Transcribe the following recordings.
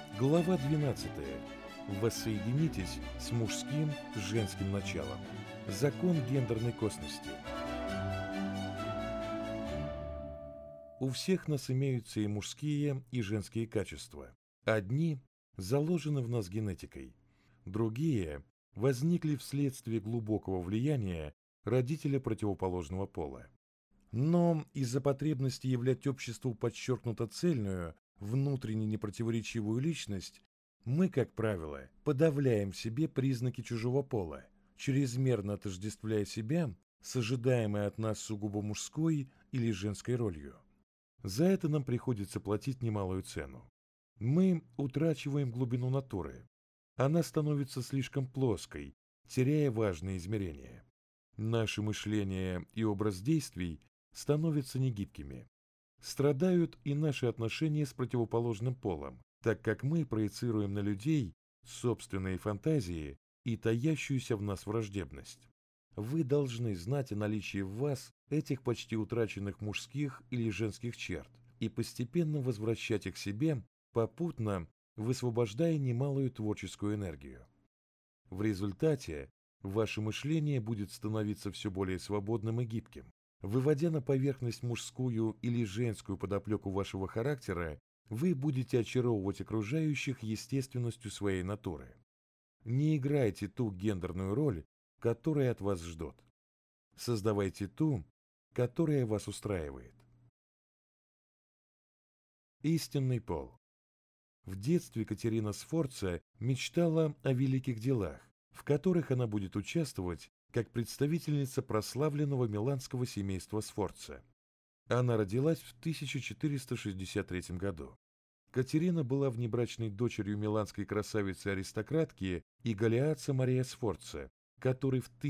Глава 12. Воссоединитесь с мужским, женским началом. Закон гендерной косности. У всех нас имеются и мужские, и женские качества. Одни заложены в нас генетикой, другие возникли вследствие глубокого влияния родителя противоположного пола. Но из-за потребности являть обществу подчеркнуто цельную, внутренне непротиворечивую личность, мы, как правило, подавляем в себе признаки чужого пола, чрезмерно отождествляя себя с ожидаемой от нас сугубо мужской или женской ролью. За это нам приходится платить немалую цену. Мы утрачиваем глубину натуры. Она становится слишком плоской, теряя важные измерения. Наше мышление и образ действий становятся негибкими. Страдают и наши отношения с противоположным полом, так как мы проецируем на людей собственные фантазии и таящуюся в нас враждебность. Вы должны знать о наличии в вас этих почти утраченных мужских или женских черт и постепенно возвращать их себе, попутно высвобождая немалую творческую энергию. В результате ваше мышление будет становиться все более свободным и гибким. Выводя на поверхность мужскую или женскую подоплеку вашего характера, вы будете очаровывать окружающих естественностью своей натуры. Не играйте ту гендерную роль, которая от вас ждет. Создавайте ту, которая вас устраивает. Истинный пол. В детстве Катерина Сфорца мечтала о великих делах, в которых она будет участвовать как представительница прославленного миланского семейства Сфорца. Она родилась в 1463 году. Катерина была внебрачной дочерью миланской красавицы-аристократки и галлиатца Мария Сфорца, который в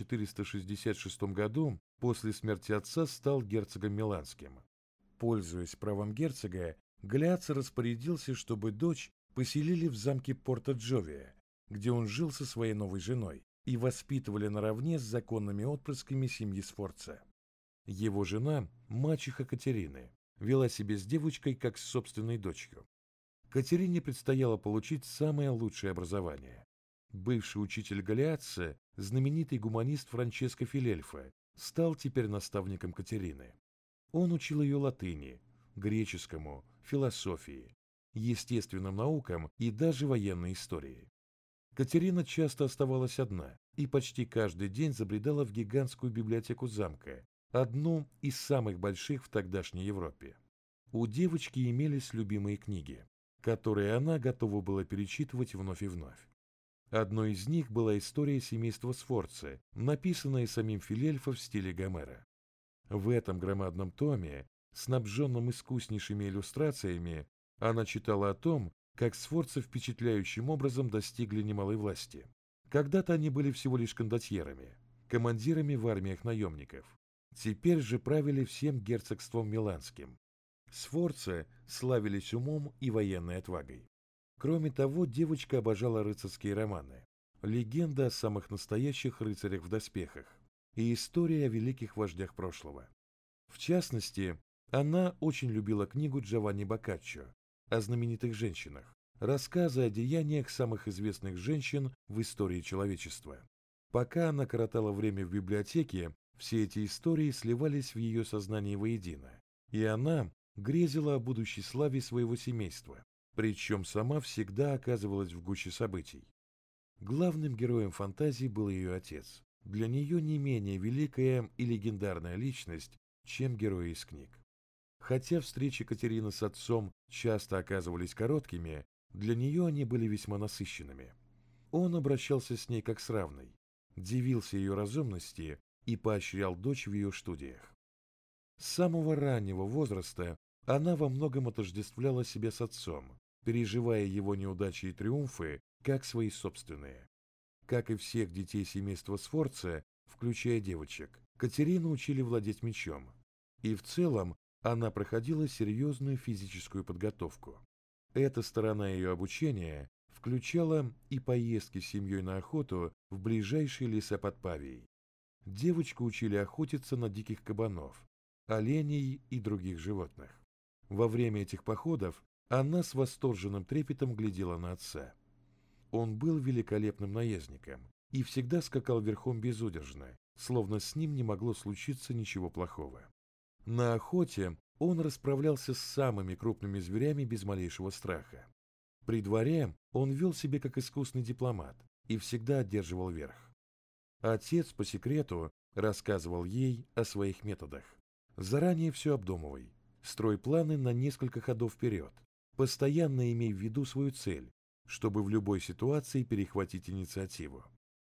1466 году после смерти отца стал герцогом миланским. Пользуясь правом герцога, Галлиатца распорядился, чтобы дочь поселили в замке Порто-Джовия, где он жил со своей новой женой, и воспитывали наравне с законными отпрысками семьи Сфорца. Его жена, мачеха Катерины, вела себя с девочкой как с собственной дочерью. Катерине предстояло получить самое лучшее образование. Бывший учитель Галлиатца, знаменитый гуманист Франческо Филельфо, стал теперь наставником Катерины. Он учил ее латыни, греческому, философии, естественным наукам и даже военной истории. Катерина часто оставалась одна и почти каждый день забредала в гигантскую библиотеку замка, одну из самых больших в тогдашней Европе. У девочки имелись любимые книги, которые она готова была перечитывать вновь и вновь. Одной из них была история семейства Сфорца, написанная самим Филельфо в стиле Гомера. В этом громадном томе, снабженном искуснейшими иллюстрациями, она читала о том, как Сфорца впечатляющим образом достигли немалой власти. Когда-то они были всего лишь кондотьерами, командирами в армиях наемников. Теперь же правили всем герцогством миланским. Сфорца славились умом и военной отвагой. Кроме того, девочка обожала рыцарские романы, легенды о самых настоящих рыцарях в доспехах и истории о великих вождях прошлого. В частности, она очень любила книгу Джованни Боккаччо о знаменитых женщинах, рассказы о деяниях самых известных женщин в истории человечества. Пока она коротала время в библиотеке, все эти истории сливались в ее сознании воедино, и она грезила о будущей славе своего семейства, причем сама всегда оказывалась в гуще событий. Главным героем фантазии был ее отец, для нее не менее великая и легендарная личность, чем герои из книг. Хотя встречи Катерины с отцом часто оказывались короткими, для нее они были весьма насыщенными. Он обращался с ней как с равной, дивился ее разумности и поощрял дочь в ее студиях. С самого раннего возраста она во многом отождествляла себя с отцом, переживая его неудачи и триумфы как свои собственные. Как и всех детей семейства Сфорца, включая девочек, Катерину учили владеть мечом, и в целом она проходила серьезную физическую подготовку. Эта сторона ее обучения включала и поездки с семьей на охоту в ближайшие леса под Павией. Девочку учили охотиться на диких кабанов, оленей и других животных. Во время этих походов Она с восторженным трепетом глядела на отца. Он был великолепным наездником и всегда скакал верхом безудержно, словно с ним не могло случиться ничего плохого. На охоте он расправлялся с самыми крупными зверями без малейшего страха. При дворе он вел себя как искусный дипломат и всегда одерживал верх. Отец по секрету рассказывал ей о своих методах. Заранее все обдумывай, строй планы на несколько ходов вперед, постоянно имей в виду свою цель, чтобы в любой ситуации перехватить инициативу.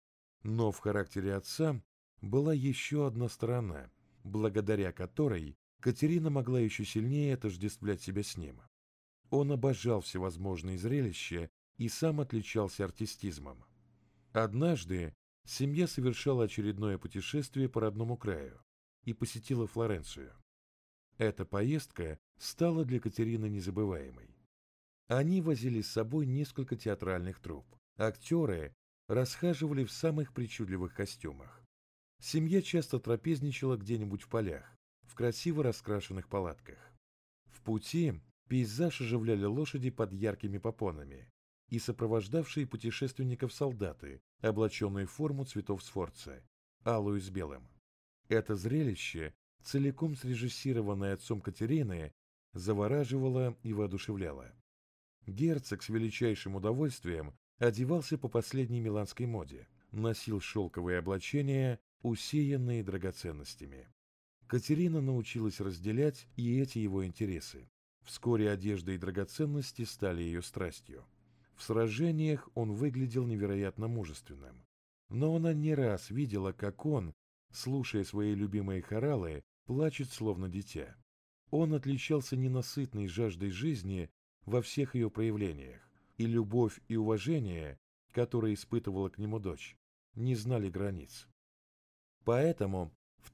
Но в характере отца была еще одна сторона, благодаря которой Катерина могла еще сильнее отождествлять себя с ним. Он обожал всевозможные зрелища и сам отличался артистизмом. Однажды семья совершала очередное путешествие по родному краю и посетила Флоренцию. Эта поездка стала для Катерины незабываемой. Они возили с собой несколько театральных труп. Актеры расхаживали в самых причудливых костюмах. Семья часто трапезничала где-нибудь в полях, в красиво раскрашенных палатках. В пути пейзаж оживляли лошади под яркими попонами и сопровождавшие путешественников солдаты, облаченные в форму цветов Сфорца, алую с белым. Это зрелище, целиком срежиссированное отцом Катерины, завораживало и воодушевляло. Герцог с величайшим удовольствием одевался по последней миланской моде, носил шелковые облачения, усеянные драгоценностями. Катерина научилась разделять и эти его интересы. Вскоре одежда и драгоценности стали ее страстью. В сражениях он выглядел невероятно мужественным. Но она не раз видела, как он, слушая свои любимые хоралы, плачет словно дитя. Он отличался ненасытной жаждой жизни во всех ее проявлениях, и любовь и уважение, которые испытывала к нему дочь, не знали границ. Поэтому в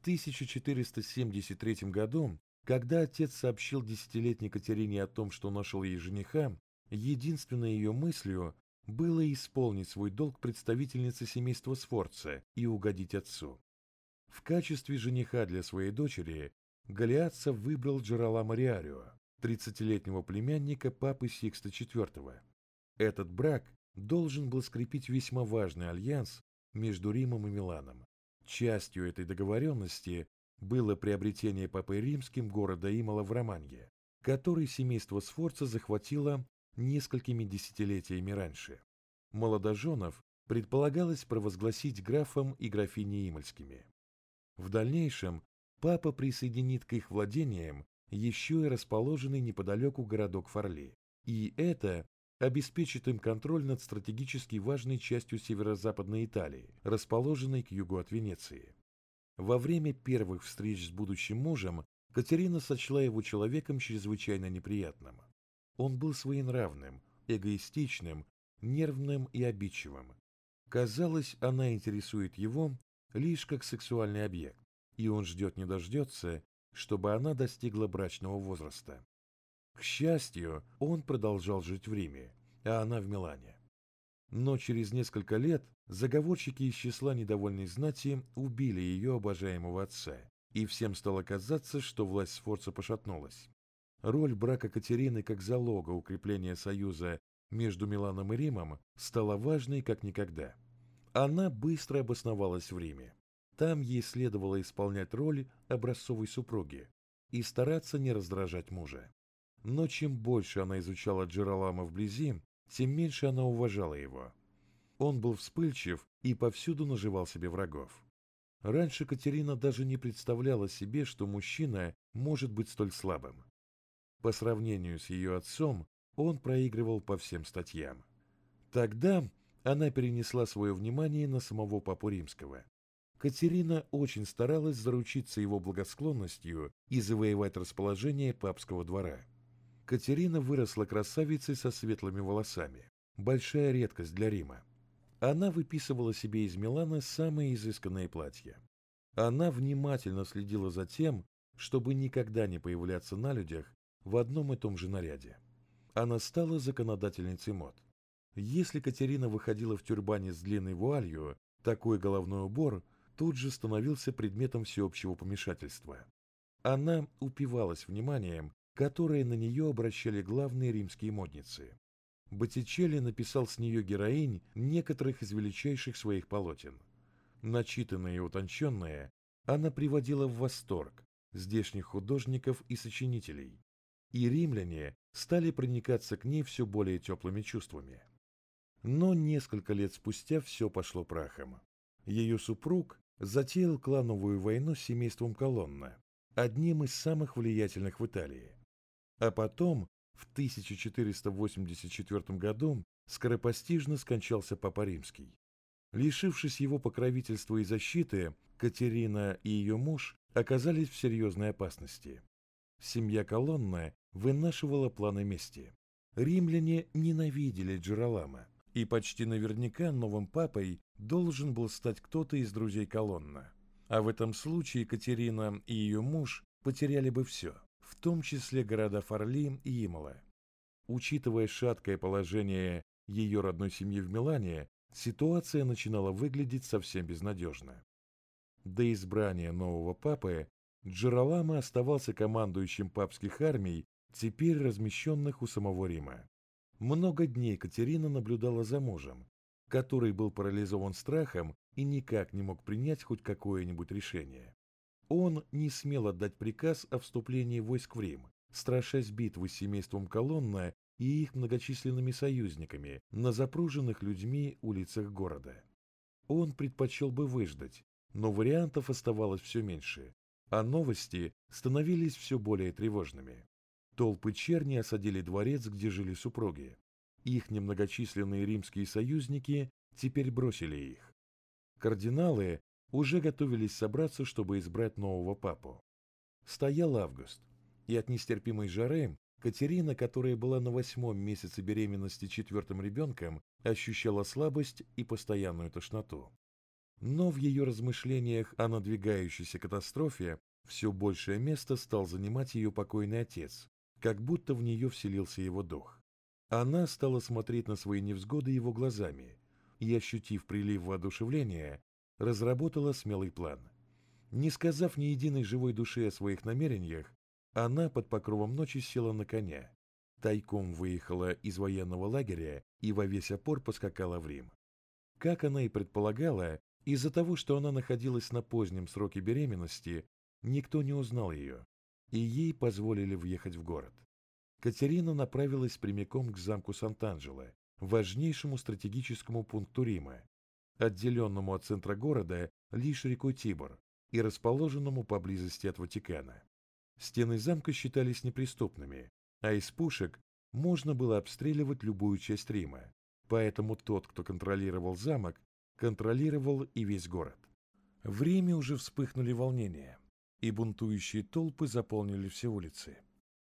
1473 году, когда отец сообщил десятилетней Катерине о том, что нашел ей жениха, единственной ее мыслью было исполнить свой долг представительницы семейства Сфорца и угодить отцу. В качестве жениха для своей дочери Галиатца выбрал Джералама Риарио, 30-летнего племянника папы Сикста IV. Этот брак должен был скрепить весьма важный альянс между Римом и Миланом. Частью этой договоренности было приобретение папой римским города Имола в Романье, который семейство Сфорца захватило несколькими десятилетиями раньше. Молодоженов предполагалось провозгласить графом и графиней Имольскими. В дальнейшем папа присоединит к их владениям еще и расположенный неподалеку городок Форли, и это обеспечит им контроль над стратегически важной частью северо-западной Италии, расположенной к югу от Венеции. Во время первых встреч с будущим мужем Катерина сочла его человеком чрезвычайно неприятным. Он был своенравным, эгоистичным, нервным и обидчивым. Казалось, она интересует его лишь как сексуальный объект, и он ждет не дождется, чтобы она достигла брачного возраста. К счастью, он продолжал жить в Риме, а она в Милане. Но через несколько лет заговорщики из числа недовольной знати убили ее обожаемого отца, и всем стало казаться, что власть Сфорца пошатнулась. Роль брака Катерины как залога укрепления союза между Миланом и Римом стала важной как никогда. Она быстро обосновалась в Риме. Там ей следовало исполнять роль образцовой супруги и стараться не раздражать мужа. Но чем больше она изучала Джералама вблизи, тем меньше она уважала его. Он был вспыльчив и повсюду наживал себе врагов. Раньше Катерина даже не представляла себе, что мужчина может быть столь слабым. По сравнению с ее отцом, он проигрывал по всем статьям. Тогда она перенесла свое внимание на самого папу римского. Катерина очень старалась заручиться его благосклонностью и завоевать расположение папского двора. Катерина выросла красавицей со светлыми волосами, большая редкость для Рима. Она выписывала себе из Милана самые изысканные платья. Она внимательно следила за тем, чтобы никогда не появляться на людях в одном и том же наряде. Она стала законодательницей мод. Если Катерина выходила в тюрбане с длинной вуалью, такой головной убор тут же становился предметом всеобщего помешательства. Она упивалась вниманием которые на нее обращали главные римские модницы. Боттичелли написал с нее героинь некоторых из величайших своих полотен. Начитанная и утонченная, она приводила в восторг здешних художников и сочинителей, и римляне стали проникаться к ней все более теплыми чувствами. Но несколько лет спустя все пошло прахом. Ее супруг затеял клановую войну с семейством Колонна, одним из самых влиятельных в Италии. А потом, в 1484 году, скоропостижно скончался Папа Римский. Лишившись его покровительства и защиты, Катерина и ее муж оказались в серьезной опасности. Семья Колонна вынашивала планы мести. Римляне ненавидели Джеролама, и почти наверняка новым папой должен был стать кто-то из друзей Колонна. А в этом случае Катерина и ее муж потеряли бы все, в том числе города Форли и Имола. Учитывая шаткое положение ее родной семьи в Милане, ситуация начинала выглядеть совсем безнадежно. До избрания нового папы Джеролама оставался командующим папских армий, теперь размещенных у самого Рима. Много дней Катерина наблюдала за мужем, который был парализован страхом и никак не мог принять хоть какое-нибудь решение. Он не смел отдать приказ о вступлении войск в Рим, страшась битвы с семейством Колонна и их многочисленными союзниками на запруженных людьми улицах города. Он предпочел бы выждать, но вариантов оставалось все меньше, а новости становились все более тревожными. Толпы черни осадили дворец, где жили супруги. Их немногочисленные римские союзники теперь бросили их. Кардиналы уже готовились собраться, чтобы избрать нового папу. Стоял август, и от нестерпимой жары Катерина, которая была на 8-м месяце беременности 4-м ребенком, ощущала слабость и постоянную тошноту. Но в ее размышлениях о надвигающейся катастрофе все большее место стал занимать ее покойный отец, как будто в нее вселился его дух. Она стала смотреть на свои невзгоды его глазами и, ощутив прилив воодушевления, разработала смелый план. Не сказав ни единой живой душе о своих намерениях, она под покровом ночи села на коня, тайком выехала из военного лагеря и во весь опор поскакала в Рим. Как она и предполагала, из-за того, что она находилась на позднем сроке беременности, никто не узнал ее, и ей позволили въехать в город. Катерина направилась прямиком к замку Сант'Анджело, важнейшему стратегическому пункту Рима, отделенному от центра города лишь рекой Тибр и расположенному поблизости от Ватикана. Стены замка считались неприступными, а из пушек можно было обстреливать любую часть Рима, поэтому тот, кто контролировал замок, контролировал и весь город. В Риме уже вспыхнули волнения, и бунтующие толпы заполнили все улицы.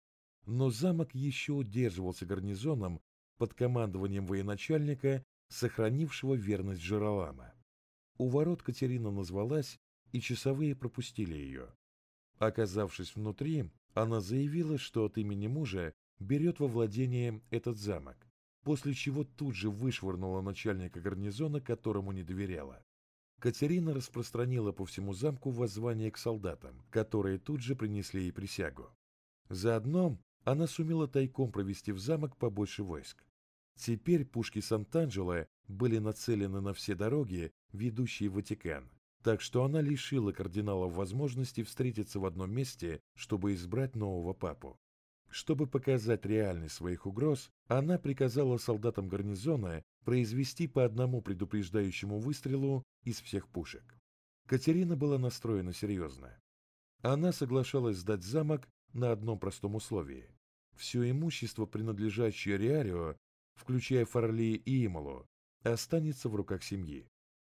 Но замок еще удерживался гарнизоном под командованием военачальника, сохранившего верность Джеролама. У ворот Катерина назвалась, и часовые пропустили ее. Оказавшись внутри, она заявила, что от имени мужа берет во владение этот замок, после чего тут же вышвырнула начальника гарнизона, которому не доверяла. Катерина распространила по всему замку воззвание к солдатам, которые тут же принесли ей присягу. Заодно она сумела тайком провести в замок побольше войск. Теперь пушки Сант'Анджело были нацелены на все дороги, ведущие в Ватикан, так что она лишила кардиналов возможности встретиться в одном месте, чтобы избрать нового папу. Чтобы показать реальность своих угроз, она приказала солдатам гарнизона произвести по одному предупреждающему выстрелу из всех пушек. Катерина была настроена серьезно. Она соглашалась сдать замок на одном простом условии. Все имущество, принадлежащее Риарио, включая Форли и Имолу, останется в руках семьи.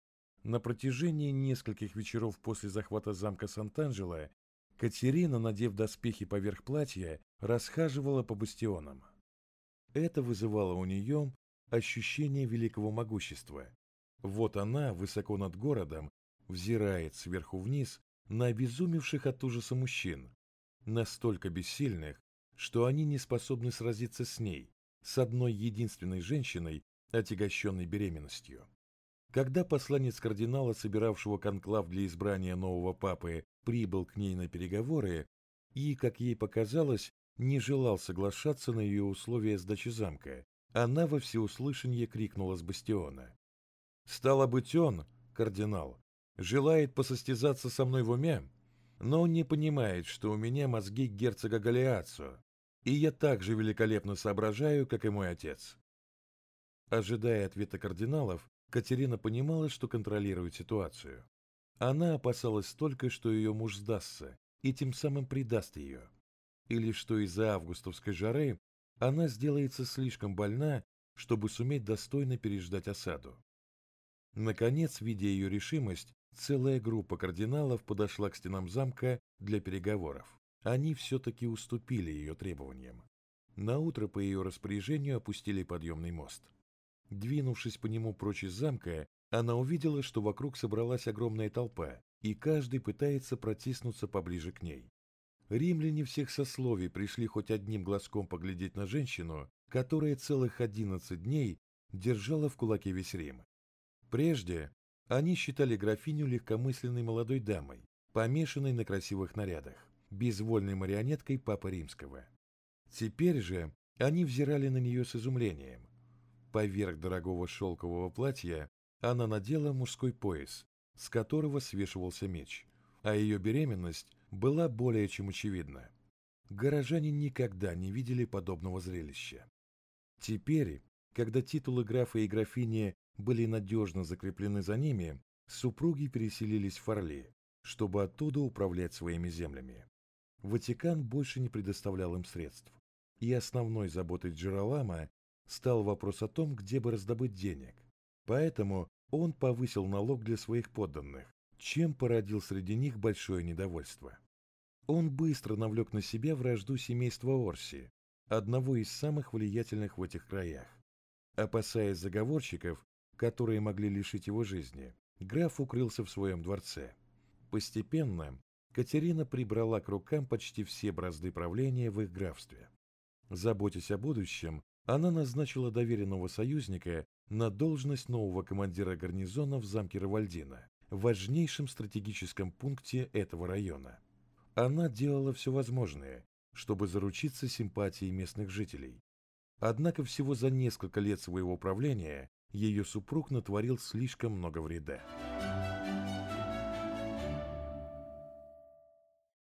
На протяжении нескольких вечеров после захвата замка Сант'Анджело Катерина, надев доспехи поверх платья, расхаживала по бастионам. Это вызывало у нее ощущение великого могущества. Вот она, высоко над городом, взирает сверху вниз на обезумевших от ужаса мужчин, настолько бессильных, что они не способны сразиться с ней, с одной единственной женщиной, отягощенной беременностью. Когда посланец кардинала, собиравшего конклав для избрания нового папы, прибыл к ней на переговоры и, как ей показалось, не желал соглашаться на ее условия сдачи замка. Она во всеуслышание крикнула с бастиона: «Стало быть, он, кардинал, желает посостязаться со мной в уме, но он не понимает, что у меня мозги герцога Галиаццо, и я так же великолепно соображаю, как и мой отец». Ожидая ответа кардиналов, Катерина понимала, что контролирует ситуацию. Она опасалась только, что ее муж сдастся и тем самым предаст ее, или что из-за августовской жары она сделается слишком больна, чтобы суметь достойно переждать осаду. Наконец, видя ее решимость, целая группа кардиналов подошла к стенам замка для переговоров. Они все-таки уступили ее требованиям. Наутро по ее распоряжению опустили подъемный мост. Двинувшись по нему прочь из замка, она увидела, что вокруг собралась огромная толпа, и каждый пытается протиснуться поближе к ней. Римляне всех сословий пришли хоть одним глазком поглядеть на женщину, которая целых 11 дней держала в кулаке весь Рим. Прежде они считали графиню легкомысленной молодой дамой, помешанной на красивых нарядах, безвольной марионеткой Папы Римского. Теперь же они взирали на нее с изумлением. Поверх дорогого шелкового платья она надела мужской пояс, с которого свешивался меч, а ее беременность была более чем очевидна. Горожане никогда не видели подобного зрелища. Теперь, когда титулы графа и графини были надежно закреплены за ними, супруги переселились в Форли, чтобы оттуда управлять своими землями. Ватикан больше не предоставлял им средств, и основной заботой Джеролама стал вопрос о том, где бы раздобыть денег. Поэтому он повысил налог для своих подданных, чем породил среди них большое недовольство. Он быстро навлек на себя вражду семейства Орси, одного из самых влиятельных в этих краях. Опасаясь заговорщиков, которые могли лишить его жизни, граф укрылся в своем дворце. Постепенно Катерина прибрала к рукам почти все бразды правления в их графстве. Заботясь о будущем, она назначила доверенного союзника на должность нового командира гарнизона в замке Равальдино, важнейшем стратегическом пункте этого района. Она делала все возможное, чтобы заручиться симпатией местных жителей. Однако всего за несколько лет своего правления ее супруг натворил слишком много вреда.